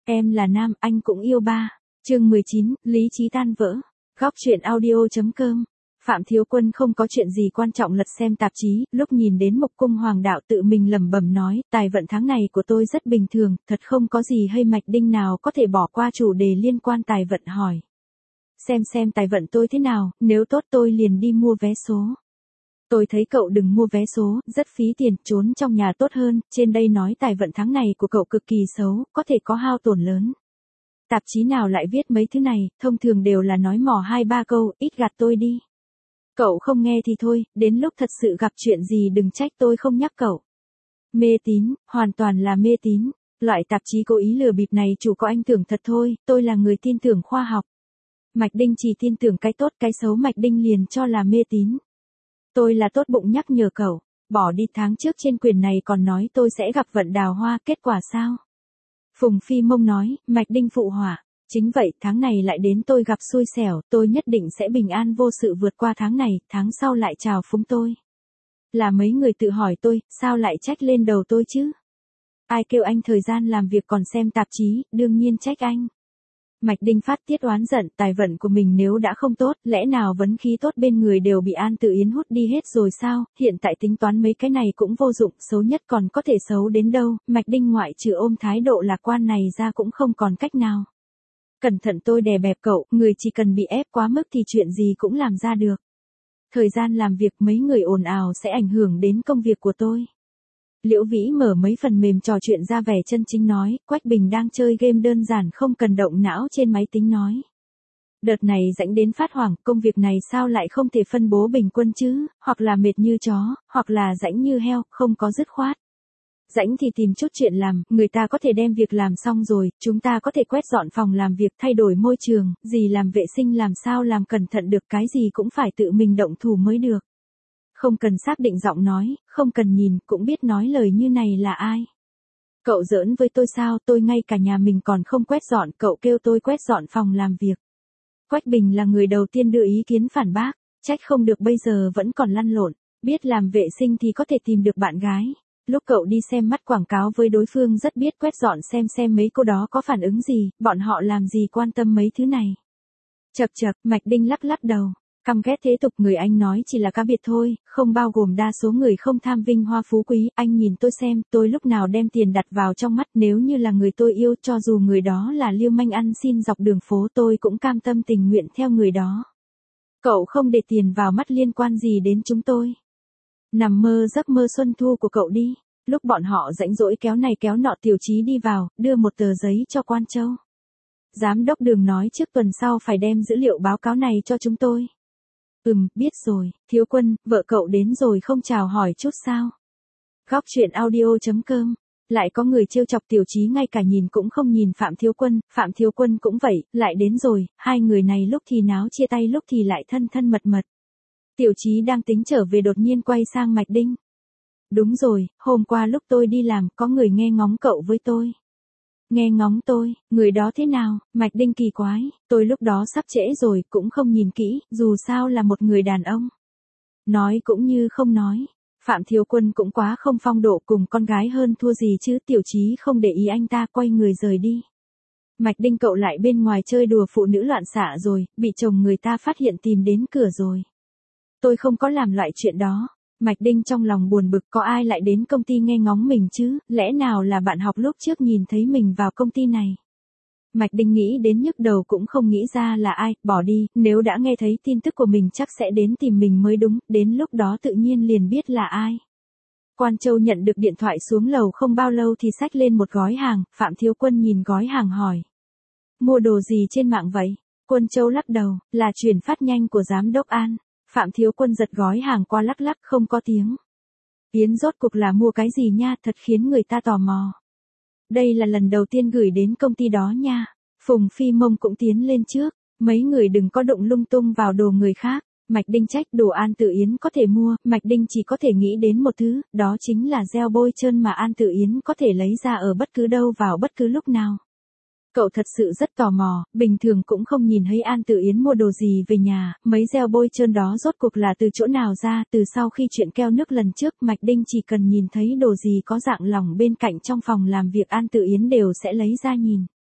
Em là nam, anh cũng yêu ba. Chương 19, lý trí tan vỡ. Góc truyện audio.com. Phạm Thiếu Quân không có chuyện gì quan trọng lật xem tạp chí, lúc nhìn đến Mộc Cung Hoàng đạo tự mình lẩm bẩm nói, tài vận tháng này của tôi rất bình thường, thật không có gì hay Mạch Đinh nào có thể bỏ qua chủ đề liên quan tài vận hỏi. Xem tài vận tôi thế nào, nếu tốt tôi liền đi mua vé số. Tôi thấy cậu đừng mua vé số, rất phí tiền, trốn trong nhà tốt hơn, trên đây nói tài vận tháng này của cậu cực kỳ xấu, có thể có hao tổn lớn. Tạp chí nào lại viết mấy thứ này, thông thường đều là nói mỏ 2-3 câu, ít gạt tôi đi. Cậu không nghe thì thôi, đến lúc thật sự gặp chuyện gì đừng trách tôi không nhắc cậu. Mê tín, hoàn toàn là mê tín. Loại tạp chí cố ý lừa bịp này chủ có anh tưởng thật thôi, tôi là người tin tưởng khoa học. Mạch Đinh chỉ tin tưởng cái tốt cái xấu Mạch Đinh liền cho là mê tín. Tôi là tốt bụng nhắc nhở cậu, bỏ đi tháng trước trên quyền này còn nói tôi sẽ gặp vận đào hoa, kết quả sao? Phùng Phi Mông nói, Mạch Đinh phụ họa. Chính vậy, tháng này lại đến tôi gặp xui xẻo, tôi nhất định sẽ bình an vô sự vượt qua tháng này, tháng sau lại chào phúng tôi. Là mấy người tự hỏi tôi, sao lại trách lên đầu tôi chứ? Ai kêu anh thời gian làm việc còn xem tạp chí, đương nhiên trách anh. Mạch Đinh phát tiết oán giận, tài vận của mình nếu đã không tốt, lẽ nào vấn khí tốt bên người đều bị An Tử Yến hút đi hết rồi sao, hiện tại tính toán mấy cái này cũng vô dụng, xấu nhất còn có thể xấu đến đâu, Mạch Đinh ngoại trừ ôm thái độ lạc quan này ra cũng không còn cách nào. Cẩn thận tôi đè bẹp cậu, người chỉ cần bị ép quá mức thì chuyện gì cũng làm ra được. Thời gian làm việc mấy người ồn ào sẽ ảnh hưởng đến công việc của tôi. Liễu Vĩ mở mấy phần mềm trò chuyện ra vẻ chân chính nói, Quách Bình đang chơi game đơn giản không cần động não trên máy tính nói. Đợt này rãnh đến phát hoảng, công việc này sao lại không thể phân bố bình quân chứ, hoặc là mệt như chó, hoặc là rãnh như heo, không có dứt khoát. Rãnh thì tìm chút chuyện làm, người ta có thể đem việc làm xong rồi, chúng ta có thể quét dọn phòng làm việc thay đổi môi trường, gì làm vệ sinh làm sao làm cẩn thận được cái gì cũng phải tự mình động thủ mới được. Không cần xác định giọng nói, không cần nhìn, cũng biết nói lời như này là ai. Cậu giỡn với tôi sao, tôi ngay cả nhà mình còn không quét dọn, cậu kêu tôi quét dọn phòng làm việc. Quách Bình là người đầu tiên đưa ý kiến phản bác, trách không được bây giờ vẫn còn lăn lộn, biết làm vệ sinh thì có thể tìm được bạn gái. Lúc cậu đi xem mắt quảng cáo với đối phương rất biết quét dọn xem mấy cô đó có phản ứng gì, bọn họ làm gì quan tâm mấy thứ này. Chậc, Mạch Đinh lắc đầu. Căm ghét thế tục người anh nói chỉ là cá biệt thôi, không bao gồm đa số người không tham vinh hoa phú quý, anh nhìn tôi xem, tôi lúc nào đem tiền đặt vào trong mắt nếu như là người tôi yêu cho dù người đó là lưu manh ăn xin dọc đường phố tôi cũng cam tâm tình nguyện theo người đó. Cậu không để tiền vào mắt liên quan gì đến chúng tôi. Nằm mơ giấc mơ xuân thu của cậu đi, lúc bọn họ rãnh rỗi kéo này kéo nọ Tiểu Chí đi vào, đưa một tờ giấy cho Quan Châu. Giám đốc Đường nói trước tuần sau phải đem dữ liệu báo cáo này cho chúng tôi. Biết rồi, Thiếu Quân, vợ cậu đến rồi không chào hỏi chút sao? Góc truyện audio.com. Lại có người trêu chọc Tiểu Chí ngay cả nhìn cũng không nhìn Phạm Thiếu Quân cũng vậy, lại đến rồi, hai người này lúc thì náo chia tay lúc thì lại thân mật. Tiểu Chí đang tính trở về đột nhiên quay sang Mạch Đinh. Đúng rồi, hôm qua lúc tôi đi làm có người nghe ngóng cậu với tôi. Nghe ngóng tôi, người đó thế nào? Mạch Đinh kỳ quái, tôi lúc đó sắp trễ rồi, cũng không nhìn kỹ, dù sao là một người đàn ông. Nói cũng như không nói. Phạm Thiếu Quân cũng quá không phong độ, cùng con gái hơn thua gì chứ. Tiểu Chí không để ý anh ta, quay người rời đi. Mạch Đinh cậu lại bên ngoài chơi đùa phụ nữ loạn xạ rồi, bị chồng người ta phát hiện tìm đến cửa rồi. Tôi không có làm loại chuyện đó. Mạch Đinh trong lòng buồn bực, có ai lại đến công ty nghe ngóng mình chứ, lẽ nào là bạn học lúc trước nhìn thấy mình vào công ty này. Mạch Đinh nghĩ đến nhức đầu cũng không nghĩ ra là ai, bỏ đi, nếu đã nghe thấy tin tức của mình chắc sẽ đến tìm mình mới đúng, đến lúc đó tự nhiên liền biết là ai. Quan Châu nhận được điện thoại xuống lầu không bao lâu thì xách lên một gói hàng, Phạm Thiếu Quân nhìn gói hàng hỏi. Mua đồ gì trên mạng vậy? Quân Châu lắc đầu, là chuyển phát nhanh của giám đốc An. Phạm Thiếu Quân giật gói hàng qua lắc không có tiếng. Yến rốt cuộc là mua cái gì nha, thật khiến người ta tò mò. Đây là lần đầu tiên gửi đến công ty đó nha. Phùng Phi Mông cũng tiến lên trước. Mấy người đừng có đụng lung tung vào đồ người khác. Mạch Đinh trách đồ An Tử Yến có thể mua. Mạch Đinh chỉ có thể nghĩ đến một thứ, đó chính là gel bôi trơn mà An Tử Yến có thể lấy ra ở bất cứ đâu vào bất cứ lúc nào. Cậu thật sự rất tò mò, bình thường cũng không nhìn thấy An Tử Yến mua đồ gì về nhà, mấy gel bôi trơn đó rốt cuộc là từ chỗ nào ra, từ sau khi chuyện keo nước lần trước, Mạch Đinh chỉ cần nhìn thấy đồ gì có dạng lỏng bên cạnh trong phòng làm việc An Tử Yến đều sẽ lấy ra nhìn.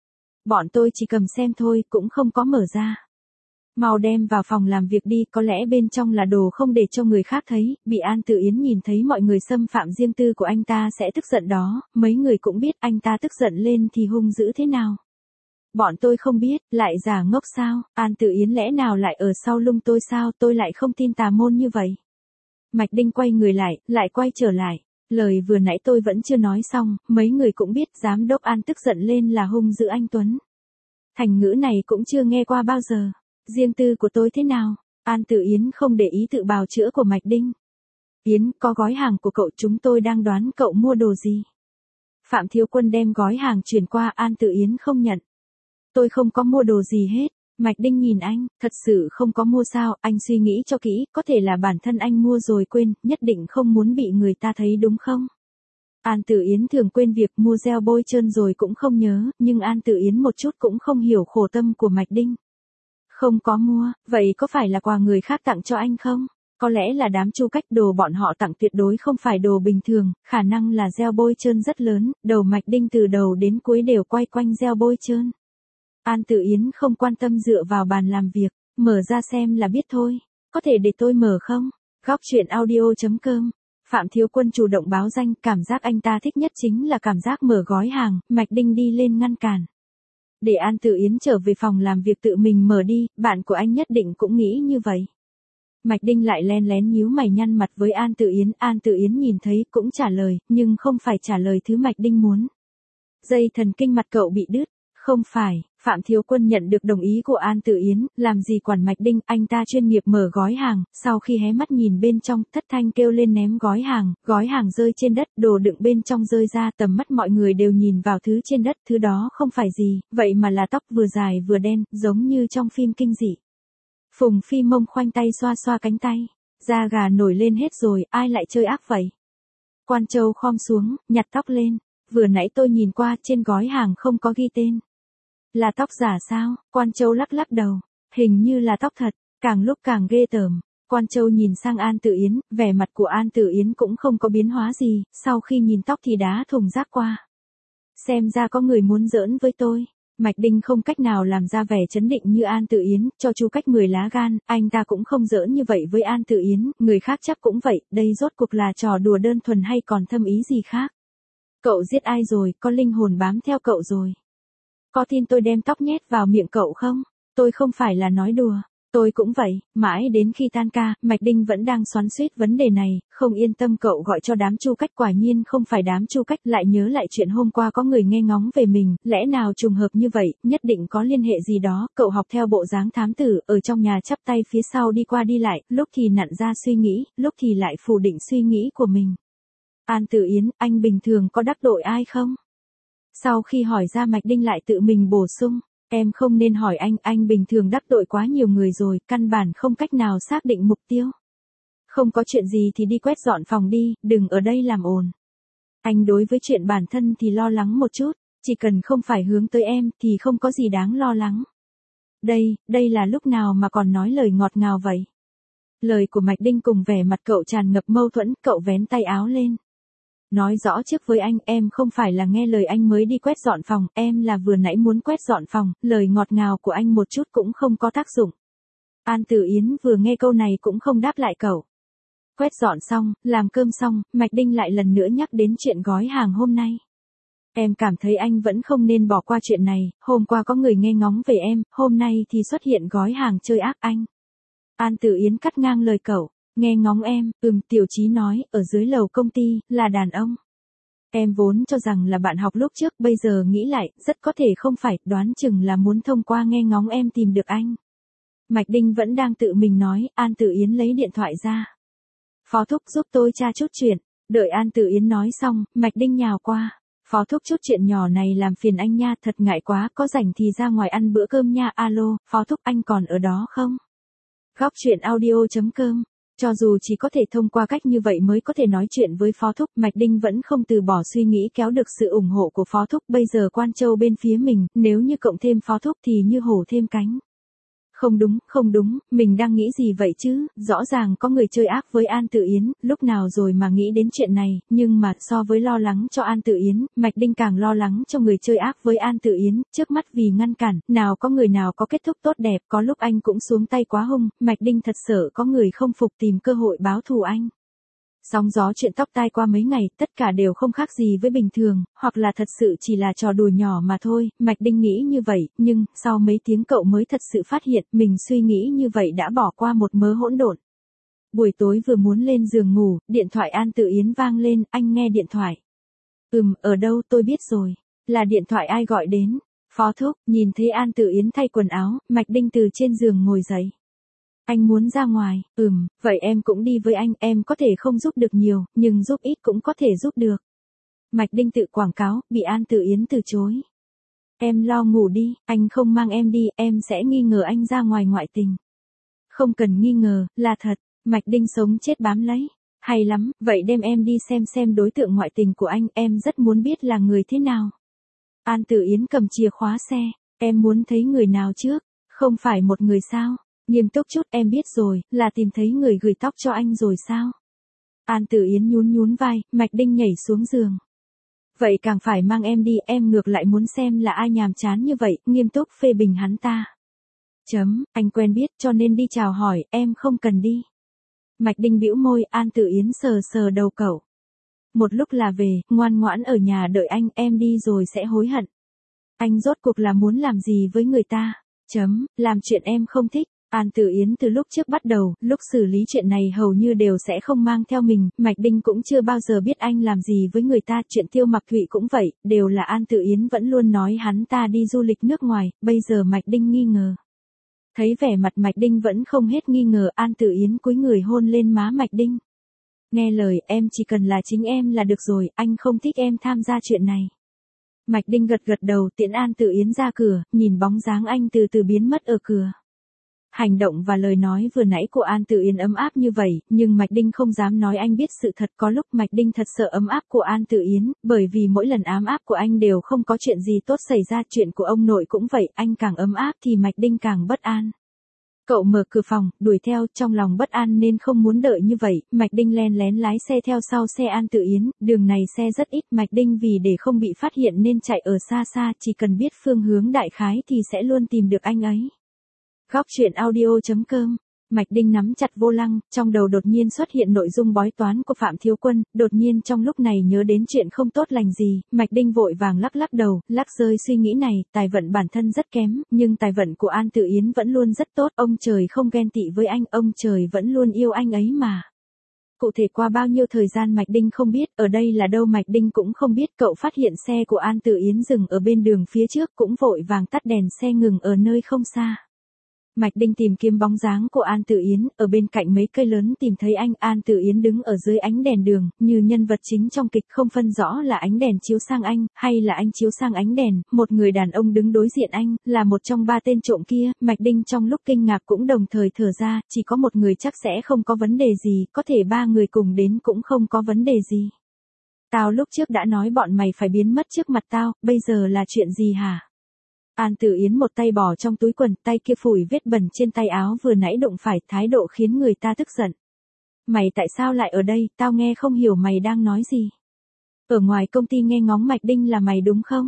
Bọn tôi chỉ cầm xem thôi, cũng không có mở ra. Mau đem vào phòng làm việc đi, có lẽ bên trong là đồ không để cho người khác thấy, bị An Tử Yến nhìn thấy mọi người xâm phạm riêng tư của anh ta sẽ tức giận đó, mấy người cũng biết anh ta tức giận lên thì hung dữ thế nào. Bọn tôi không biết, lại giả ngốc sao, An Tử Yến lẽ nào lại ở sau lưng tôi sao, tôi lại không tin tà môn như vậy. Mạch Đinh quay người lại quay trở lại. Lời vừa nãy tôi vẫn chưa nói xong, mấy người cũng biết giám đốc An tức giận lên là hung dữ anh Tuấn. Thành ngữ này cũng chưa nghe qua bao giờ. Riêng tư của tôi thế nào? An Tử Yến không để ý tự bào chữa của Mạch Đinh. Yến, có gói hàng của cậu, chúng tôi đang đoán cậu mua đồ gì. Phạm Thiếu Quân đem gói hàng chuyển qua, An Tử Yến không nhận. Tôi không có mua đồ gì hết. Mạch Đinh nhìn anh, thật sự không có mua sao, anh suy nghĩ cho kỹ, có thể là bản thân anh mua rồi quên, nhất định không muốn bị người ta thấy đúng không? An Tử Yến thường quên việc mua gel bôi trơn rồi cũng không nhớ, nhưng An Tử Yến một chút cũng không hiểu khổ tâm của Mạch Đinh. Không có mua, vậy có phải là quà người khác tặng cho anh không? Có lẽ là đám Chu Cách, đồ bọn họ tặng tuyệt đối không phải đồ bình thường, khả năng là gel bôi trơn rất lớn, đầu Mạch Đinh từ đầu đến cuối đều quay quanh gel bôi trơn. An Tử Yến không quan tâm dựa vào bàn làm việc, mở ra xem là biết thôi. Có thể để tôi mở không? Góc truyện audio.com. Phạm Thiếu Quân chủ động báo danh, cảm giác anh ta thích nhất chính là cảm giác mở gói hàng, Mạch Đinh đi lên ngăn cản. Để An Tử Yến trở về phòng làm việc tự mình mở đi, bạn của anh nhất định cũng nghĩ như vậy. Mạch Đinh lại len lén nhíu mày nhăn mặt với An Tử Yến nhìn thấy cũng trả lời, nhưng không phải trả lời thứ Mạch Đinh muốn. Dây thần kinh mặt cậu bị đứt. Không phải, Phạm Thiếu Quân nhận được đồng ý của An Tử Yến, làm gì quản Mạch Đinh, anh ta chuyên nghiệp mở gói hàng, sau khi hé mắt nhìn bên trong, thất thanh kêu lên ném gói hàng rơi trên đất, đồ đựng bên trong rơi ra, tầm mắt mọi người đều nhìn vào thứ trên đất, thứ đó không phải gì, vậy mà là tóc vừa dài vừa đen, giống như trong phim kinh dị. Phùng Phi Mông khoanh tay xoa xoa cánh tay, da gà nổi lên hết rồi, ai lại chơi ác vậy? Quan Châu khom xuống, nhặt tóc lên, vừa nãy tôi nhìn qua, trên gói hàng không có ghi tên. Là tóc giả sao? Quan Châu lắc lắc đầu. Hình như là tóc thật, càng lúc càng ghê tởm. Quan Châu nhìn sang An Tử Yến, vẻ mặt của An Tử Yến cũng không có biến hóa gì, sau khi nhìn tóc thì đá thùng rác qua. Xem ra có người muốn giỡn với tôi. Mạch Đinh không cách nào làm ra vẻ trấn định như An Tử Yến, cho Chu Cách 10 lá gan, anh ta cũng không giỡn như vậy với An Tử Yến, người khác chắc cũng vậy, đây rốt cuộc là trò đùa đơn thuần hay còn thâm ý gì khác. Cậu giết ai rồi, có linh hồn bám theo cậu rồi. Có tin tôi đem tóc nhét vào miệng cậu không? Tôi không phải là nói đùa. Tôi cũng vậy, mãi đến khi tan ca, Mạch Đinh vẫn đang xoắn xuýt vấn đề này, không yên tâm cậu gọi cho đám Chu Cách, quả nhiên không phải đám Chu Cách, lại nhớ lại chuyện hôm qua có người nghe ngóng về mình, lẽ nào trùng hợp như vậy, nhất định có liên hệ gì đó, cậu học theo bộ dáng thám tử, ở trong nhà chắp tay phía sau đi qua đi lại, lúc thì nặn ra suy nghĩ, lúc thì lại phủ định suy nghĩ của mình. An Tử Yến, anh bình thường có đắc tội ai không? Sau khi hỏi ra Mạch Đinh lại tự mình bổ sung, em không nên hỏi anh bình thường đắc tội quá nhiều người rồi, căn bản không cách nào xác định mục tiêu. Không có chuyện gì thì đi quét dọn phòng đi, đừng ở đây làm ồn. Anh đối với chuyện bản thân thì lo lắng một chút, chỉ cần không phải hướng tới em thì không có gì đáng lo lắng. Đây là lúc nào mà còn nói lời ngọt ngào vậy? Lời của Mạch Đinh cùng vẻ mặt cậu tràn ngập mâu thuẫn, cậu vén tay áo lên. Nói rõ trước với anh, em không phải là nghe lời anh mới đi quét dọn phòng, em là vừa nãy muốn quét dọn phòng, lời ngọt ngào của anh một chút cũng không có tác dụng. An Tử Yến vừa nghe câu này cũng không đáp lại cậu. Quét dọn xong, làm cơm xong, Mạch Đinh lại lần nữa nhắc đến chuyện gói hàng hôm nay. Em cảm thấy anh vẫn không nên bỏ qua chuyện này, hôm qua có người nghe ngóng về em, hôm nay thì xuất hiện gói hàng chơi ác anh. An Tử Yến cắt ngang lời cậu. Nghe ngóng em, Tiểu Chí nói, ở dưới lầu công ty, là đàn ông. Em vốn cho rằng là bạn học lúc trước, bây giờ nghĩ lại, rất có thể không phải, đoán chừng là muốn thông qua nghe ngóng em tìm được anh. Mạch Đinh vẫn đang tự mình nói, An Tử Yến lấy điện thoại ra. Phó thúc giúp tôi tra chút chuyện, đợi An Tử Yến nói xong, Mạch Đinh nhào qua. Phó thúc chút chuyện nhỏ này làm phiền anh nha, thật ngại quá, có rảnh thì ra ngoài ăn bữa cơm nha, alo, phó thúc anh còn ở đó không? Góc truyện audio.com. Cho dù chỉ có thể thông qua cách như vậy mới có thể nói chuyện với Phó Thúc, Mạch Đinh vẫn không từ bỏ suy nghĩ kéo được sự ủng hộ của Phó Thúc, bây giờ Quan Châu bên phía mình, nếu như cộng thêm Phó Thúc thì như hổ thêm cánh. Không đúng, mình đang nghĩ gì vậy chứ, rõ ràng có người chơi ác với An Tử Yến, lúc nào rồi mà nghĩ đến chuyện này, nhưng mà so với lo lắng cho An Tử Yến, Mạch Đinh càng lo lắng cho người chơi ác với An Tử Yến, trước mắt vì ngăn cản, nào có người nào có kết thúc tốt đẹp, có lúc anh cũng xuống tay quá hung, Mạch Đinh thật sợ có người không phục tìm cơ hội báo thù anh. Sóng gió chuyện tóc tai qua mấy ngày, tất cả đều không khác gì với bình thường, hoặc là thật sự chỉ là trò đùa nhỏ mà thôi, Mạch Đinh nghĩ như vậy, nhưng, sau mấy tiếng cậu mới thật sự phát hiện, mình suy nghĩ như vậy đã bỏ qua một mớ hỗn độn. Buổi tối vừa muốn lên giường ngủ, điện thoại An Tử Yến vang lên, anh nghe điện thoại. Ở đâu tôi biết rồi, là điện thoại ai gọi đến, Phó Thúc, nhìn thấy An Tử Yến thay quần áo, Mạch Đinh từ trên giường ngồi dậy. Anh muốn ra ngoài, vậy em cũng đi với anh, em có thể không giúp được nhiều, nhưng giúp ít cũng có thể giúp được. Mạch Đinh tự quảng cáo, bị An Tử Yến từ chối. Em lo ngủ đi, anh không mang em đi, em sẽ nghi ngờ anh ra ngoài ngoại tình. Không cần nghi ngờ, là thật, Mạch Đinh sống chết bám lấy. Hay lắm, vậy đem em đi xem đối tượng ngoại tình của anh, em rất muốn biết là người thế nào. An Tử Yến cầm chìa khóa xe, em muốn thấy người nào trước, không phải một người sao? Nghiêm túc chút, em biết rồi, là tìm thấy người gửi tóc cho anh rồi sao? An Tử Yến nhún vai, Mạch Đinh nhảy xuống giường. Vậy càng phải mang em đi, em ngược lại muốn xem là ai nhàm chán như vậy, nghiêm túc phê bình hắn ta. Anh quen biết cho nên đi chào hỏi, em không cần đi. Mạch Đinh bĩu môi, An Tử Yến sờ đầu cậu. Một lúc là về, ngoan ngoãn ở nhà đợi anh, em đi rồi sẽ hối hận. Anh rốt cuộc là muốn làm gì với người ta? Làm chuyện em không thích. An Tử Yến từ lúc trước bắt đầu, lúc xử lý chuyện này hầu như đều sẽ không mang theo mình, Mạch Đinh cũng chưa bao giờ biết anh làm gì với người ta, chuyện Tiêu Mặc Thụy cũng vậy, đều là An Tử Yến vẫn luôn nói hắn ta đi du lịch nước ngoài, bây giờ Mạch Đinh nghi ngờ. Thấy vẻ mặt Mạch Đinh vẫn không hết nghi ngờ, An Tử Yến cúi người hôn lên má Mạch Đinh. Nghe lời, em chỉ cần là chính em là được rồi, anh không thích em tham gia chuyện này. Mạch Đinh gật đầu tiễn An Tử Yến ra cửa, nhìn bóng dáng anh từ từ biến mất ở cửa. Hành động và lời nói vừa nãy của An Tử Yến ấm áp như vậy, nhưng Mạch Đinh không dám nói anh biết sự thật, có lúc Mạch Đinh thật sợ ấm áp của An Tử Yến, bởi vì mỗi lần ấm áp của anh đều không có chuyện gì tốt xảy ra, chuyện của ông nội cũng vậy, anh càng ấm áp thì Mạch Đinh càng bất an. Cậu mở cửa phòng, đuổi theo, trong lòng bất an nên không muốn đợi như vậy, Mạch Đinh len lén lái xe theo sau xe An Tử Yến, đường này xe rất ít, Mạch Đinh vì để không bị phát hiện nên chạy ở xa xa, chỉ cần biết phương hướng đại khái thì sẽ luôn tìm được anh ấy. Góc truyện audio.com. Mạch Đinh nắm chặt vô lăng, trong đầu đột nhiên xuất hiện nội dung bói toán của Phạm Thiếu Quân, đột nhiên trong lúc này nhớ đến chuyện không tốt lành gì, Mạch Đinh vội vàng lắc đầu, lắc rơi suy nghĩ này, tài vận bản thân rất kém, nhưng tài vận của An Tử Yến vẫn luôn rất tốt, ông trời không ghen tị với anh, ông trời vẫn luôn yêu anh ấy mà. Cụ thể qua bao nhiêu thời gian Mạch Đinh không biết, ở đây là đâu Mạch Đinh cũng không biết, cậu phát hiện xe của An Tử Yến dừng ở bên đường phía trước, cũng vội vàng tắt đèn xe ngừng ở nơi không xa. Mạch Đinh tìm kiếm bóng dáng của An Tử Yến, ở bên cạnh mấy cây lớn tìm thấy anh, An Tử Yến đứng ở dưới ánh đèn đường, như nhân vật chính trong kịch, không phân rõ là ánh đèn chiếu sang anh, hay là anh chiếu sang ánh đèn, một người đàn ông đứng đối diện anh, là một trong ba tên trộm kia, Mạch Đinh trong lúc kinh ngạc cũng đồng thời thở ra, chỉ có một người chắc sẽ không có vấn đề gì, có thể ba người cùng đến cũng không có vấn đề gì. Tao lúc trước đã nói bọn mày phải biến mất trước mặt tao, bây giờ là chuyện gì hả? An Tử Yến một tay bỏ trong túi quần, tay kia phủi vết bẩn trên tay áo vừa nãy đụng phải, thái độ khiến người ta tức giận. Mày tại sao lại ở đây, tao nghe không hiểu mày đang nói gì. Ở ngoài công ty nghe ngóng Mạch Đinh là mày đúng không?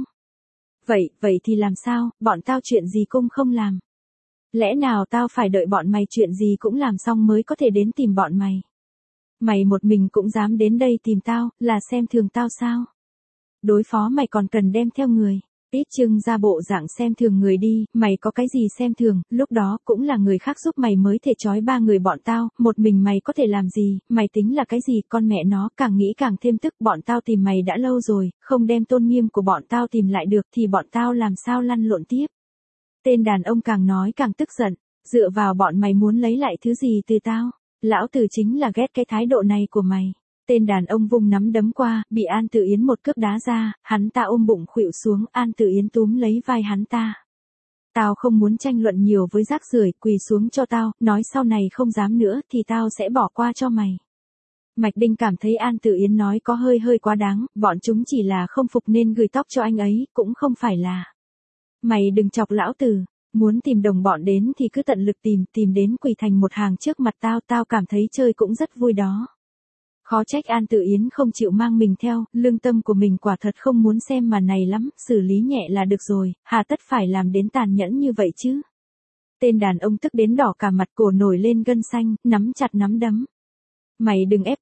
Vậy thì làm sao, bọn tao chuyện gì cũng không làm. Lẽ nào tao phải đợi bọn mày chuyện gì cũng làm xong mới có thể đến tìm bọn mày? Mày một mình cũng dám đến đây tìm tao, là xem thường tao sao? Đối phó mày còn cần đem theo người. Ít trưng ra bộ dạng xem thường người đi, mày có cái gì xem thường, lúc đó cũng là người khác giúp mày mới thể trói ba người bọn tao, một mình mày có thể làm gì, mày tính là cái gì, con mẹ nó, càng nghĩ càng thêm tức, bọn tao tìm mày đã lâu rồi, không đem tôn nghiêm của bọn tao tìm lại được thì bọn tao làm sao lăn lộn tiếp. Tên đàn ông càng nói càng tức giận, dựa vào bọn mày muốn lấy lại thứ gì từ tao, lão tử chính là ghét cái thái độ này của mày. Tên đàn ông vung nắm đấm qua, bị An Tử Yến một cước đá ra, hắn ta ôm bụng khuỵu xuống, An Tử Yến túm lấy vai hắn ta. Tao không muốn tranh luận nhiều với rác rưởi, quỳ xuống cho tao, nói sau này không dám nữa thì tao sẽ bỏ qua cho mày. Mạch Đinh cảm thấy An Tử Yến nói có hơi quá đáng, bọn chúng chỉ là không phục nên gửi tóc cho anh ấy, cũng không phải là. Mày đừng chọc lão tử. Muốn tìm đồng bọn đến thì cứ tận lực tìm đến quỳ thành một hàng trước mặt tao cảm thấy chơi cũng rất vui đó. Khó trách An Tử Yến không chịu mang mình theo, lương tâm của mình quả thật không muốn xem màn này lắm, xử lý nhẹ là được rồi, hà tất phải làm đến tàn nhẫn như vậy chứ. Tên đàn ông tức đến đỏ cả mặt, cổ nổi lên gân xanh, nắm chặt nắm đấm. Mày đừng ép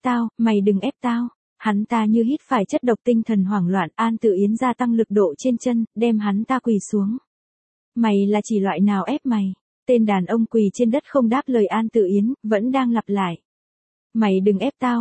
tao. Hắn ta như hít phải chất độc, tinh thần hoảng loạn. An Tử Yến gia tăng lực độ trên chân, đem hắn ta quỳ xuống. Mày là chỉ loại nào ép mày? Tên đàn ông quỳ trên đất không đáp lời An Tử Yến, vẫn đang lặp lại. Mày đừng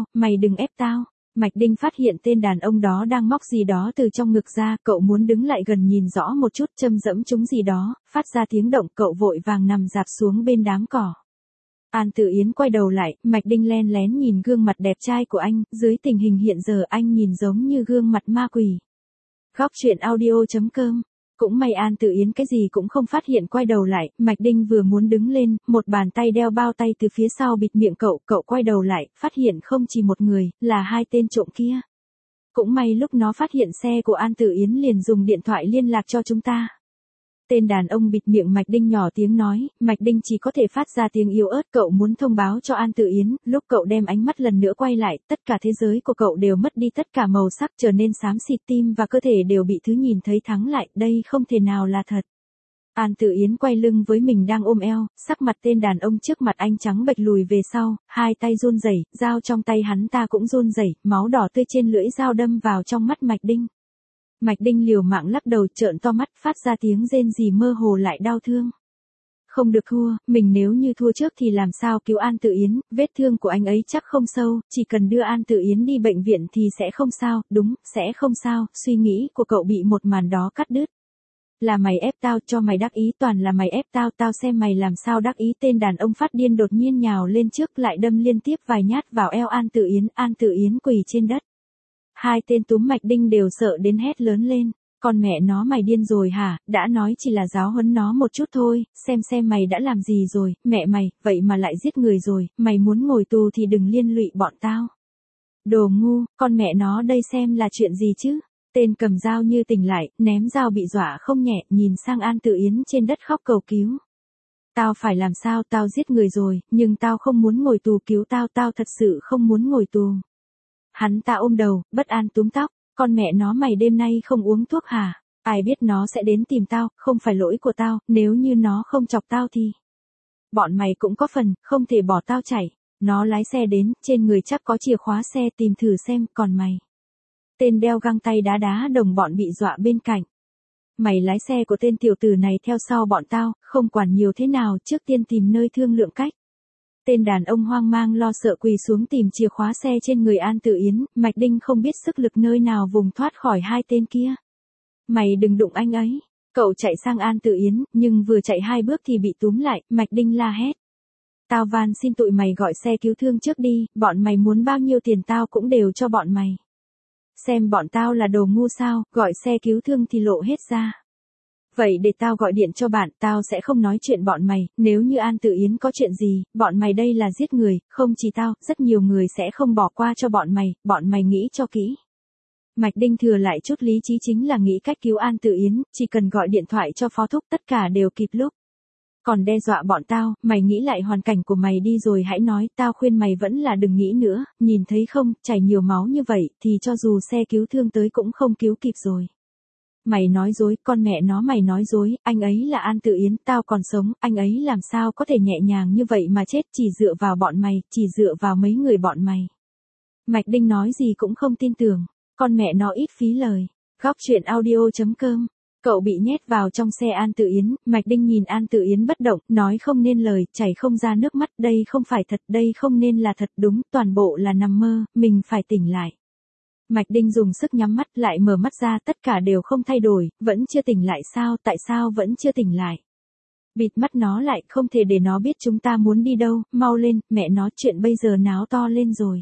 ép tao. Mạch Đinh phát hiện tên đàn ông đó đang móc gì đó từ trong ngực ra, cậu muốn đứng lại gần nhìn rõ một chút, châm dẫm chúng gì đó, phát ra tiếng động, cậu vội vàng nằm rạp xuống bên đám cỏ. An Tử Yến quay đầu lại, Mạch Đinh len lén nhìn gương mặt đẹp trai của anh, dưới tình hình hiện giờ anh nhìn giống như gương mặt ma quỷ. Góc truyện audio.com. Cũng may An Tử Yến cái gì cũng không phát hiện, quay đầu lại, Mạch Đinh vừa muốn đứng lên, một bàn tay đeo bao tay từ phía sau bịt miệng cậu quay đầu lại, phát hiện không chỉ một người, là hai tên trộm kia. Cũng may lúc nó phát hiện xe của An Tử Yến liền dùng điện thoại liên lạc cho chúng ta. Tên đàn ông bịt miệng Mạch Đinh nhỏ tiếng nói, Mạch Đinh chỉ có thể phát ra tiếng yếu ớt, cậu muốn thông báo cho An Tử Yến. Lúc cậu đem ánh mắt lần nữa quay lại, tất cả thế giới của cậu đều mất đi tất cả màu sắc, trở nên xám xịt, tim và cơ thể đều bị thứ nhìn thấy thắng lại, đây không thể nào là thật. An Tử Yến quay lưng với mình đang ôm eo, sắc mặt tên đàn ông trước mặt anh trắng bệch lùi về sau, hai tay run rẩy, dao trong tay hắn ta cũng run rẩy, máu đỏ tươi trên lưỡi dao đâm vào trong mắt Mạch Đinh. Mạch Đinh liều mạng lắc đầu, trợn to mắt, phát ra tiếng rên rỉ mơ hồ lại đau thương. Không được thua, mình nếu như thua trước thì làm sao cứu An Tử Yến, vết thương của anh ấy chắc không sâu, chỉ cần đưa An Tử Yến đi bệnh viện thì sẽ không sao, đúng, sẽ không sao, suy nghĩ của cậu bị một màn đó cắt đứt. Là mày ép tao, cho mày đắc ý, toàn là mày ép tao, tao xem mày làm sao đắc ý. Tên đàn ông phát điên đột nhiên nhào lên trước, lại đâm liên tiếp vài nhát vào eo An Tử Yến quỳ trên đất. Hai tên túm Mạch Đinh đều sợ đến hét lớn lên, con mẹ nó mày điên rồi hả, đã nói chỉ là giáo huấn nó một chút thôi, xem mày đã làm gì rồi, mẹ mày, vậy mà lại giết người rồi, mày muốn ngồi tù thì đừng liên lụy bọn tao. Đồ ngu, con mẹ nó đây xem là chuyện gì chứ. Tên cầm dao như tỉnh lại, ném dao bị dọa không nhẹ, nhìn sang An Tử Yến trên đất khóc cầu cứu. Tao phải làm sao, tao giết người rồi, nhưng tao không muốn ngồi tù, cứu tao, tao thật sự không muốn ngồi tù. Hắn ta ôm đầu, bất an túm tóc, con mẹ nó mày đêm nay không uống thuốc hả? Ai biết nó sẽ đến tìm tao, không phải lỗi của tao, nếu như nó không chọc tao thì... Bọn mày cũng có phần, không thể bỏ tao chảy. Nó lái xe đến, trên người chắc có chìa khóa xe, tìm thử xem, còn mày. Tên đeo găng tay đá đồng bọn bị dọa bên cạnh. Mày lái xe của tên tiểu tử này theo sau bọn tao, không quản nhiều thế nào, trước tiên tìm nơi thương lượng cách. Tên đàn ông hoang mang lo sợ quỳ xuống tìm chìa khóa xe trên người An Tử Yến, Mạch Đinh không biết sức lực nơi nào vùng thoát khỏi hai tên kia. Mày đừng đụng anh ấy. Cậu chạy sang An Tử Yến, nhưng vừa chạy hai bước thì bị túm lại, Mạch Đinh la hét. Tao van xin tụi mày gọi xe cứu thương trước đi, bọn mày muốn bao nhiêu tiền tao cũng đều cho bọn mày. Xem bọn tao là đồ ngu sao, gọi xe cứu thương thì lộ hết ra. Vậy để tao gọi điện cho bạn, tao sẽ không nói chuyện bọn mày, nếu như An Tử Yến có chuyện gì, bọn mày đây là giết người, không chỉ tao, rất nhiều người sẽ không bỏ qua cho bọn mày nghĩ cho kỹ. Mạch Đinh thừa lại chút lý trí, chính là nghĩ cách cứu An Tử Yến, chỉ cần gọi điện thoại cho phó thúc tất cả đều kịp lúc. Còn đe dọa bọn tao, mày nghĩ lại hoàn cảnh của mày đi rồi hãy nói, tao khuyên mày vẫn là đừng nghĩ nữa, nhìn thấy không, chảy nhiều máu như vậy, thì cho dù xe cứu thương tới cũng không cứu kịp rồi. Mày nói dối, con mẹ nó mày nói dối, anh ấy là An Tử Yến, tao còn sống, anh ấy làm sao có thể nhẹ nhàng như vậy mà chết, chỉ dựa vào bọn mày, chỉ dựa vào mấy người bọn mày. Mạch Đinh nói gì cũng không tin tưởng, con mẹ nó ít phí lời. Góc truyện audio.com. Cậu bị nhét vào trong xe An Tử Yến, Mạch Đinh nhìn An Tử Yến bất động, nói không nên lời, chảy không ra nước mắt, đây không phải thật, đây không nên là thật, đúng, toàn bộ là nằm mơ, mình phải tỉnh lại. Mạch Đinh dùng sức nhắm mắt lại mở mắt ra, tất cả đều không thay đổi, vẫn chưa tỉnh lại sao, tại sao vẫn chưa tỉnh lại. Bịt mắt nó lại, không thể để nó biết chúng ta muốn đi đâu, mau lên, mẹ nó, chuyện bây giờ náo to lên rồi.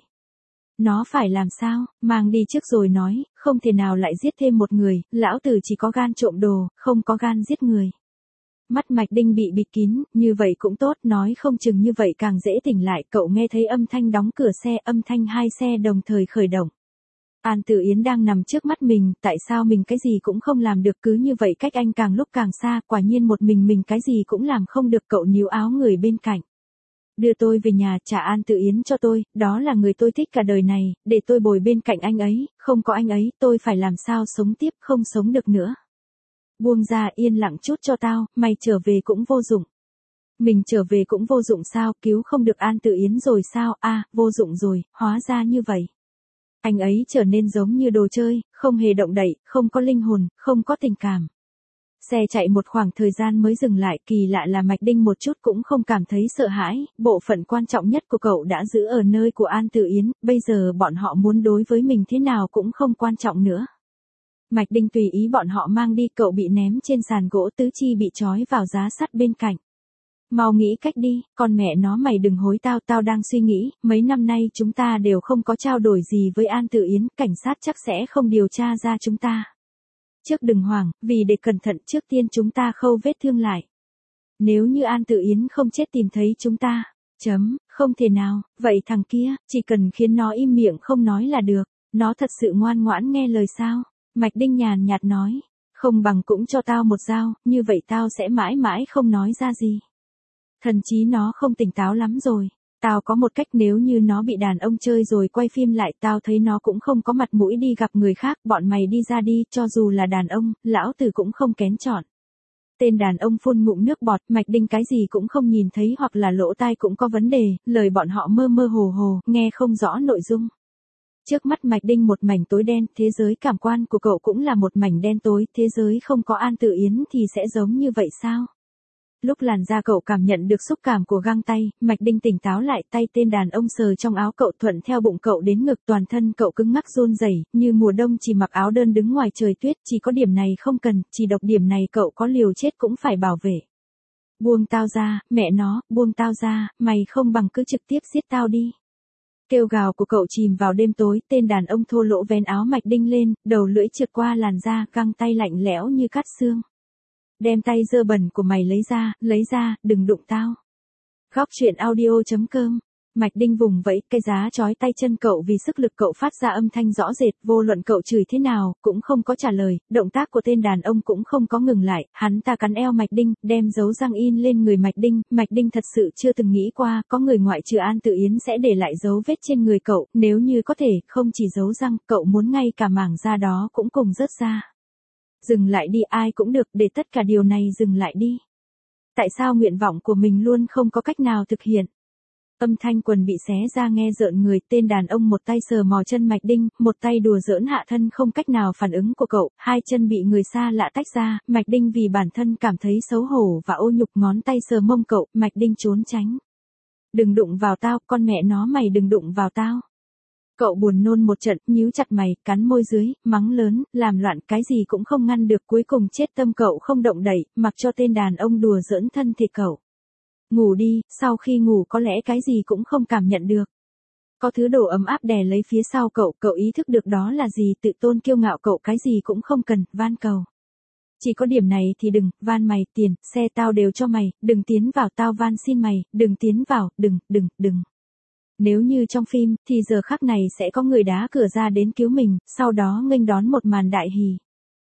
Nó phải làm sao, mang đi trước rồi nói, không thể nào lại giết thêm một người, lão tử chỉ có gan trộm đồ, không có gan giết người. Mắt Mạch Đinh bị bịt kín, như vậy cũng tốt, nói không chừng như vậy càng dễ tỉnh lại, cậu nghe thấy âm thanh đóng cửa xe, âm thanh hai xe đồng thời khởi động. An Tử Yến đang nằm trước mắt mình, tại sao mình cái gì cũng không làm được, cứ như vậy cách anh càng lúc càng xa, quả nhiên một mình cái gì cũng làm không được. Cậu níu áo người bên cạnh. Đưa tôi về nhà, trả An Tử Yến cho tôi, đó là người tôi thích cả đời này, để tôi bồi bên cạnh anh ấy, không có anh ấy, tôi phải làm sao sống tiếp, không sống được nữa. Buông ra, yên lặng chút cho tao, mày trở về cũng vô dụng. Mình trở về cũng vô dụng sao, cứu không được An Tử Yến rồi sao, vô dụng rồi, hóa ra như vậy. Anh ấy trở nên giống như đồ chơi, không hề động đậy, không có linh hồn, không có tình cảm. Xe chạy một khoảng thời gian mới dừng lại, kỳ lạ là Mạch Đinh một chút cũng không cảm thấy sợ hãi, bộ phận quan trọng nhất của cậu đã giữ ở nơi của An Tử Yến, bây giờ bọn họ muốn đối với mình thế nào cũng không quan trọng nữa. Mạch Đinh tùy ý bọn họ mang đi, cậu bị ném trên sàn gỗ, tứ chi bị trói vào giá sắt bên cạnh. Mau nghĩ cách đi, con mẹ nó mày đừng hối tao, tao đang suy nghĩ, mấy năm nay chúng ta đều không có trao đổi gì với An Tử Yến, cảnh sát chắc sẽ không điều tra ra chúng ta. Trước đừng hoảng, vì để cẩn thận trước tiên chúng ta khâu vết thương lại. Nếu như An Tử Yến không chết tìm thấy chúng ta, không thể nào, vậy thằng kia, chỉ cần khiến nó im miệng không nói là được, nó thật sự ngoan ngoãn nghe lời sao? Mạch Đinh nhàn nhạt nói, không bằng cũng cho tao một dao, như vậy tao sẽ mãi mãi không nói ra gì. Thần chí nó không tỉnh táo lắm rồi. Tao có một cách, nếu như nó bị đàn ông chơi rồi quay phim lại, tao thấy nó cũng không có mặt mũi đi gặp người khác, bọn mày đi ra đi, cho dù là đàn ông, lão tử cũng không kén chọn. Tên đàn ông phun ngụm nước bọt, Mạch Đinh cái gì cũng không nhìn thấy hoặc là lỗ tai cũng có vấn đề, lời bọn họ mơ mơ hồ hồ, nghe không rõ nội dung. Trước mắt Mạch Đinh một mảnh tối đen, thế giới cảm quan của cậu cũng là một mảnh đen tối, thế giới không có An Tử Yến thì sẽ giống như vậy sao? Lúc làn da cậu cảm nhận được xúc cảm của găng tay, Mạch Đinh tỉnh táo lại, tay tên đàn ông sờ trong áo cậu thuận theo bụng cậu đến ngực, toàn thân cậu cứng ngắc run rẩy, như mùa đông chỉ mặc áo đơn đứng ngoài trời tuyết, chỉ có điểm này không cần, chỉ độc điểm này cậu có liều chết cũng phải bảo vệ. Buông tao ra, mẹ nó, buông tao ra, mày không bằng cứ trực tiếp giết tao đi. Kêu gào của cậu chìm vào đêm tối, tên đàn ông thô lỗ vén áo Mạch Đinh lên, đầu lưỡi trượt qua làn da, găng tay lạnh lẽo như cắt xương. Đem tay dơ bẩn của mày lấy ra, đừng đụng tao. Góc truyện audio.com. Mạch Đinh vùng vẫy, cái giá trói tay chân cậu, vì sức lực cậu phát ra âm thanh rõ rệt, vô luận cậu chửi thế nào, cũng không có trả lời, động tác của tên đàn ông cũng không có ngừng lại, hắn ta cắn eo Mạch Đinh, đem dấu răng in lên người Mạch Đinh thật sự chưa từng nghĩ qua, có người ngoại trừ An Tử Yến sẽ để lại dấu vết trên người cậu, nếu như có thể, không chỉ dấu răng, cậu muốn ngay cả mảng da đó cũng cùng rớt ra. Dừng lại đi, ai cũng được, để tất cả điều này dừng lại đi. Tại sao nguyện vọng của mình luôn không có cách nào thực hiện? Âm thanh quần bị xé ra nghe rợn người, tên đàn ông một tay sờ mò chân Mạch Đinh, một tay đùa giỡn hạ thân không cách nào phản ứng của cậu, hai chân bị người xa lạ tách ra, Mạch Đinh vì bản thân cảm thấy xấu hổ và ô nhục, ngón tay sờ mông cậu, Mạch Đinh trốn tránh. Đừng đụng vào tao, con mẹ nó mày đừng đụng vào tao. Cậu buồn nôn một trận, nhíu chặt mày, cắn môi dưới, mắng lớn, làm loạn, cái gì cũng không ngăn được, cuối cùng chết tâm cậu không động đậy, mặc cho tên đàn ông đùa giỡn thân thể cậu. Ngủ đi, sau khi ngủ có lẽ cái gì cũng không cảm nhận được. Có thứ đồ ấm áp đè lấy phía sau cậu, cậu ý thức được đó là gì, tự tôn kiêu ngạo cậu cái gì cũng không cần, van cầu. Chỉ có điểm này thì đừng, van mày, tiền, xe tao đều cho mày, đừng tiến vào, tao van xin mày, đừng tiến vào, đừng. Nếu như trong phim, thì giờ khắc này sẽ có người đá cửa ra đến cứu mình, sau đó nghênh đón một màn đại hỉ.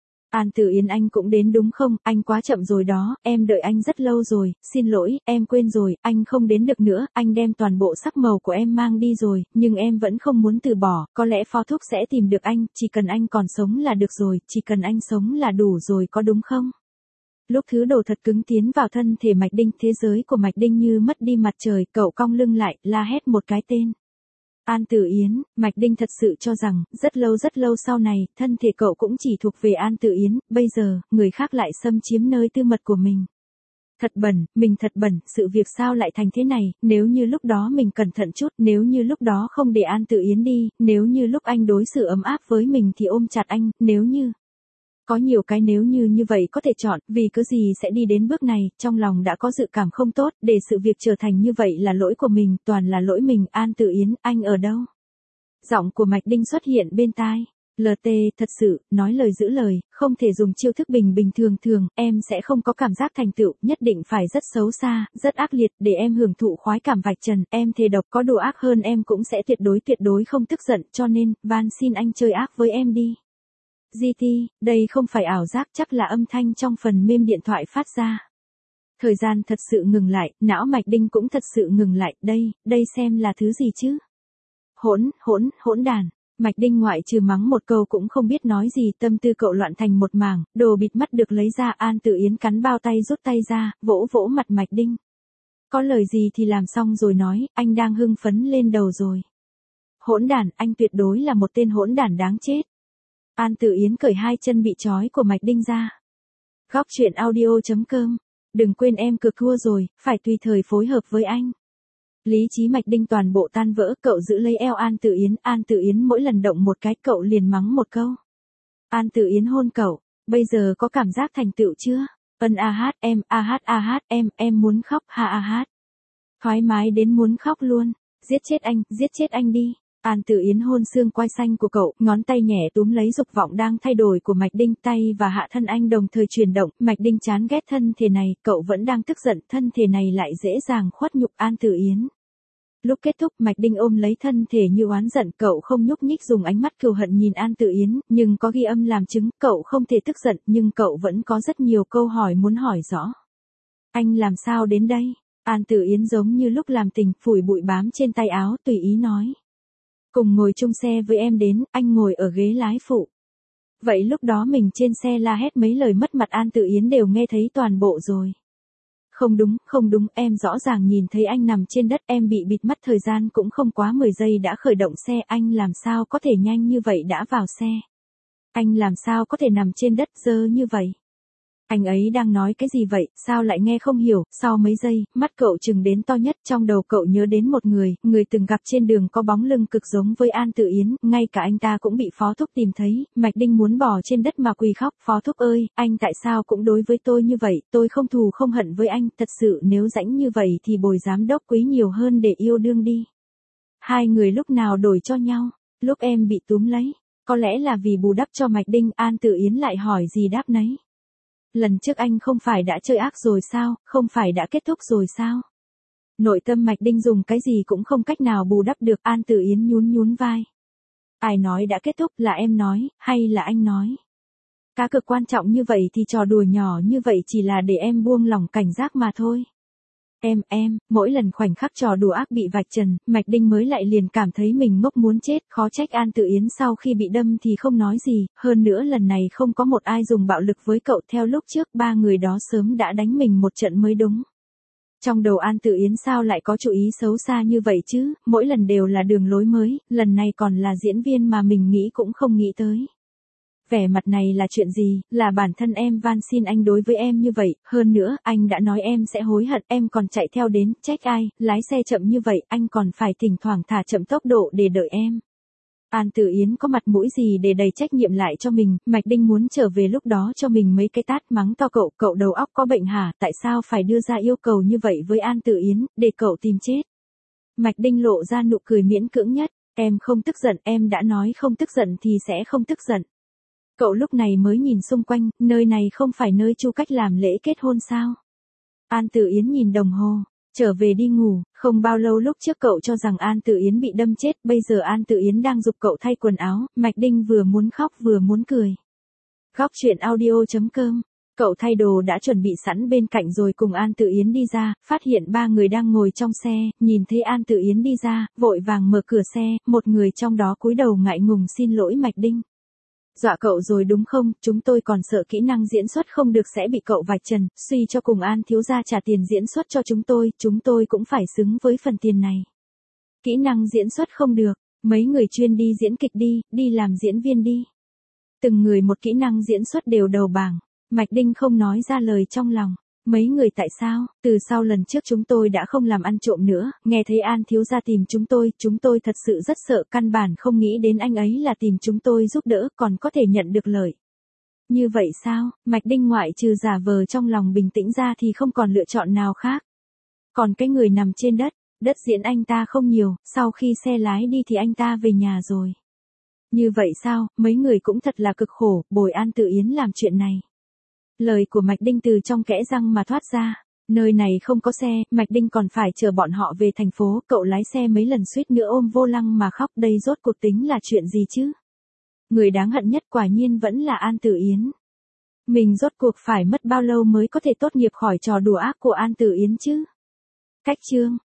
An Tử Yến, anh cũng đến đúng không, anh quá chậm rồi đó, em đợi anh rất lâu rồi, xin lỗi, em quên rồi, anh không đến được nữa, anh đem toàn bộ sắc màu của em mang đi rồi, nhưng em vẫn không muốn từ bỏ, có lẽ phó thúc sẽ tìm được anh, chỉ cần anh còn sống là được rồi, chỉ cần anh sống là đủ rồi, có đúng không? Lúc thứ đồ thật cứng tiến vào thân thể Mạch Đinh, thế giới của Mạch Đinh như mất đi mặt trời, cậu cong lưng lại, la hét một cái tên. An Tử Yến, Mạch Đinh thật sự cho rằng, rất lâu sau này, thân thể cậu cũng chỉ thuộc về An Tử Yến, bây giờ, người khác lại xâm chiếm nơi tư mật của mình. Thật bẩn, mình thật bẩn, sự việc sao lại thành thế này, nếu như lúc đó mình cẩn thận chút, nếu như lúc đó không để An Tử Yến đi, nếu như lúc anh đối xử ấm áp với mình thì ôm chặt anh, nếu như... Có nhiều cái nếu như vậy có thể chọn, vì cứ gì sẽ đi đến bước này, trong lòng đã có dự cảm không tốt, để sự việc trở thành như vậy là lỗi của mình, toàn là lỗi mình, An Tử Yến, anh ở đâu? Giọng của Mạch Đinh xuất hiện bên tai. LT, thật sự, nói lời giữ lời, không thể dùng chiêu thức bình bình thường thường, em sẽ không có cảm giác thành tựu, nhất định phải rất xấu xa, rất ác liệt, để em hưởng thụ khoái cảm vạch trần, em thề độc có đồ ác hơn em cũng sẽ tuyệt đối không tức giận, cho nên, van xin anh chơi ác với em đi. GT, đây không phải ảo giác, chắc là âm thanh trong phần mềm điện thoại phát ra. Thời gian thật sự ngừng lại, não Mạch Đinh cũng thật sự ngừng lại, đây xem là thứ gì chứ? Hỗn đàn. Mạch Đinh ngoại trừ mắng một câu cũng không biết nói gì, tâm tư cậu loạn thành một mảng, đồ bịt mắt được lấy ra, An Tử Yến cắn bao tay rút tay ra, vỗ vỗ mặt Mạch Đinh. Có lời gì thì làm xong rồi nói, anh đang hưng phấn lên đầu rồi. Hỗn đàn, anh tuyệt đối là một tên hỗn đàn đáng chết. An Tử Yến cởi hai chân bị trói của Mạch Đinh ra. Góc truyện audio.com. Đừng quên em cực thua rồi, phải tùy thời phối hợp với anh. Lý trí Mạch Đinh toàn bộ tan vỡ, cậu giữ lấy eo An Tử Yến mỗi lần động một cái cậu liền mắng một câu. An Tử Yến hôn cậu, bây giờ có cảm giác thành tựu chưa? Ân em muốn khóc ha. Thoải mái đến muốn khóc luôn, giết chết anh đi. An Tử Yến hôn xương quai xanh của cậu, ngón tay nhẹ túm lấy dục vọng đang thay đổi của Mạch Đinh, tay và hạ thân anh đồng thời chuyển động, Mạch Đinh chán ghét thân thể này, cậu vẫn đang tức giận, thân thể này lại dễ dàng khuất nhục An Tử Yến. Lúc kết thúc Mạch Đinh ôm lấy thân thể như oán giận, cậu không nhúc nhích dùng ánh mắt cừu hận nhìn An Tử Yến, nhưng có ghi âm làm chứng, cậu không thể tức giận, nhưng cậu vẫn có rất nhiều câu hỏi muốn hỏi rõ. Anh làm sao đến đây? An Tử Yến giống như lúc làm tình, phủi bụi bám trên tay áo, tùy ý nói. Cùng ngồi chung xe với em đến, anh ngồi ở ghế lái phụ. Vậy lúc đó mình trên xe la hét mấy lời mất mặt An Tử Yến đều nghe thấy toàn bộ rồi. Không đúng, em rõ ràng nhìn thấy anh nằm trên đất, em bị bịt mắt, thời gian cũng không quá 10 giây đã khởi động xe, anh làm sao có thể nhanh như vậy đã vào xe. Anh làm sao có thể nằm trên đất dơ như vậy. Anh ấy đang nói cái gì vậy, sao lại nghe không hiểu, sau mấy giây, mắt cậu trừng đến to nhất, trong đầu cậu nhớ đến một người từng gặp trên đường có bóng lưng cực giống với An Tử Yến, ngay cả anh ta cũng bị Phó Thúc tìm thấy, Mạch Đinh muốn bò trên đất mà quỳ khóc, Phó Thúc ơi, anh tại sao cũng đối với tôi như vậy, tôi không thù không hận với anh, thật sự nếu rãnh như vậy thì bồi giám đốc Quý nhiều hơn để yêu đương đi. Hai người lúc nào đổi cho nhau, lúc em bị túm lấy, có lẽ là vì bù đắp cho Mạch Đinh, An Tử Yến lại hỏi gì đáp nấy. Lần trước anh không phải đã chơi ác rồi sao, không phải đã kết thúc rồi sao? Nội tâm Mạch Đinh dùng cái gì cũng không cách nào bù đắp được, An Tử Yến nhún vai. Ai nói đã kết thúc, là em nói, hay là anh nói? Cá cược quan trọng như vậy thì trò đùa nhỏ như vậy chỉ là để em buông lỏng cảnh giác mà thôi. Mỗi lần khoảnh khắc trò đùa ác bị vạch trần, Mạch Đinh mới lại liền cảm thấy mình ngốc muốn chết, khó trách An Tử Yến sau khi bị đâm thì không nói gì, hơn nữa lần này không có một ai dùng bạo lực với cậu, theo lúc trước ba người đó sớm đã đánh mình một trận mới đúng. Trong đầu An Tử Yến sao lại có chủ ý xấu xa như vậy chứ, mỗi lần đều là đường lối mới, lần này còn là diễn viên mà mình nghĩ cũng không nghĩ tới. Vẻ mặt này là chuyện gì, là bản thân em van xin anh đối với em như vậy, hơn nữa, anh đã nói em sẽ hối hận, em còn chạy theo đến, trách ai, lái xe chậm như vậy, anh còn phải thỉnh thoảng thả chậm tốc độ để đợi em. An Tử Yến có mặt mũi gì để đầy trách nhiệm lại cho mình, Mạch Đinh muốn trở về lúc đó cho mình mấy cái tát, mắng to cậu đầu óc có bệnh hả, tại sao phải đưa ra yêu cầu như vậy với An Tử Yến, để cậu tìm chết. Mạch Đinh lộ ra nụ cười miễn cưỡng nhất, em không tức giận, em đã nói không tức giận thì sẽ không tức giận. Cậu lúc này mới nhìn xung quanh, nơi này không phải nơi Chu Cách làm lễ kết hôn sao? An Tử Yến nhìn đồng hồ, trở về đi ngủ, không bao lâu lúc trước cậu cho rằng An Tử Yến bị đâm chết, bây giờ An Tử Yến đang giục cậu thay quần áo, Mạch Đinh vừa muốn khóc vừa muốn cười. Góc truyện audio.com. Cậu thay đồ đã chuẩn bị sẵn bên cạnh rồi cùng An Tử Yến đi ra, phát hiện ba người đang ngồi trong xe, nhìn thấy An Tử Yến đi ra, vội vàng mở cửa xe, một người trong đó cúi đầu ngại ngùng xin lỗi Mạch Đinh. Dọa cậu rồi đúng không, chúng tôi còn sợ kỹ năng diễn xuất không được sẽ bị cậu vạch trần, suy cho cùng An thiếu gia trả tiền diễn xuất cho chúng tôi cũng phải xứng với phần tiền này. Kỹ năng diễn xuất không được, mấy người chuyên đi diễn kịch đi làm diễn viên đi. Từng người một kỹ năng diễn xuất đều đầu bảng, Mạch Đinh không nói ra lời trong lòng. Mấy người tại sao, từ sau lần trước chúng tôi đã không làm ăn trộm nữa, nghe thấy An thiếu gia tìm chúng tôi thật sự rất sợ, căn bản không nghĩ đến anh ấy là tìm chúng tôi giúp đỡ, còn có thể nhận được lợi. Như vậy sao, Mạch Đinh ngoại trừ giả vờ trong lòng bình tĩnh ra thì không còn lựa chọn nào khác. Còn cái người nằm trên đất diễn anh ta không nhiều, sau khi xe lái đi thì anh ta về nhà rồi. Như vậy sao, mấy người cũng thật là cực khổ, bồi An Tử Yến làm chuyện này. Lời của Mạch Đinh từ trong kẽ răng mà thoát ra. Nơi này không có xe, Mạch Đinh còn phải chờ bọn họ về thành phố, cậu lái xe mấy lần suýt nữa ôm vô lăng mà khóc, đây rốt cuộc tính là chuyện gì chứ? Người đáng hận nhất quả nhiên vẫn là An Tử Yến. Mình rốt cuộc phải mất bao lâu mới có thể tốt nghiệp khỏi trò đùa ác của An Tử Yến chứ? Cách chương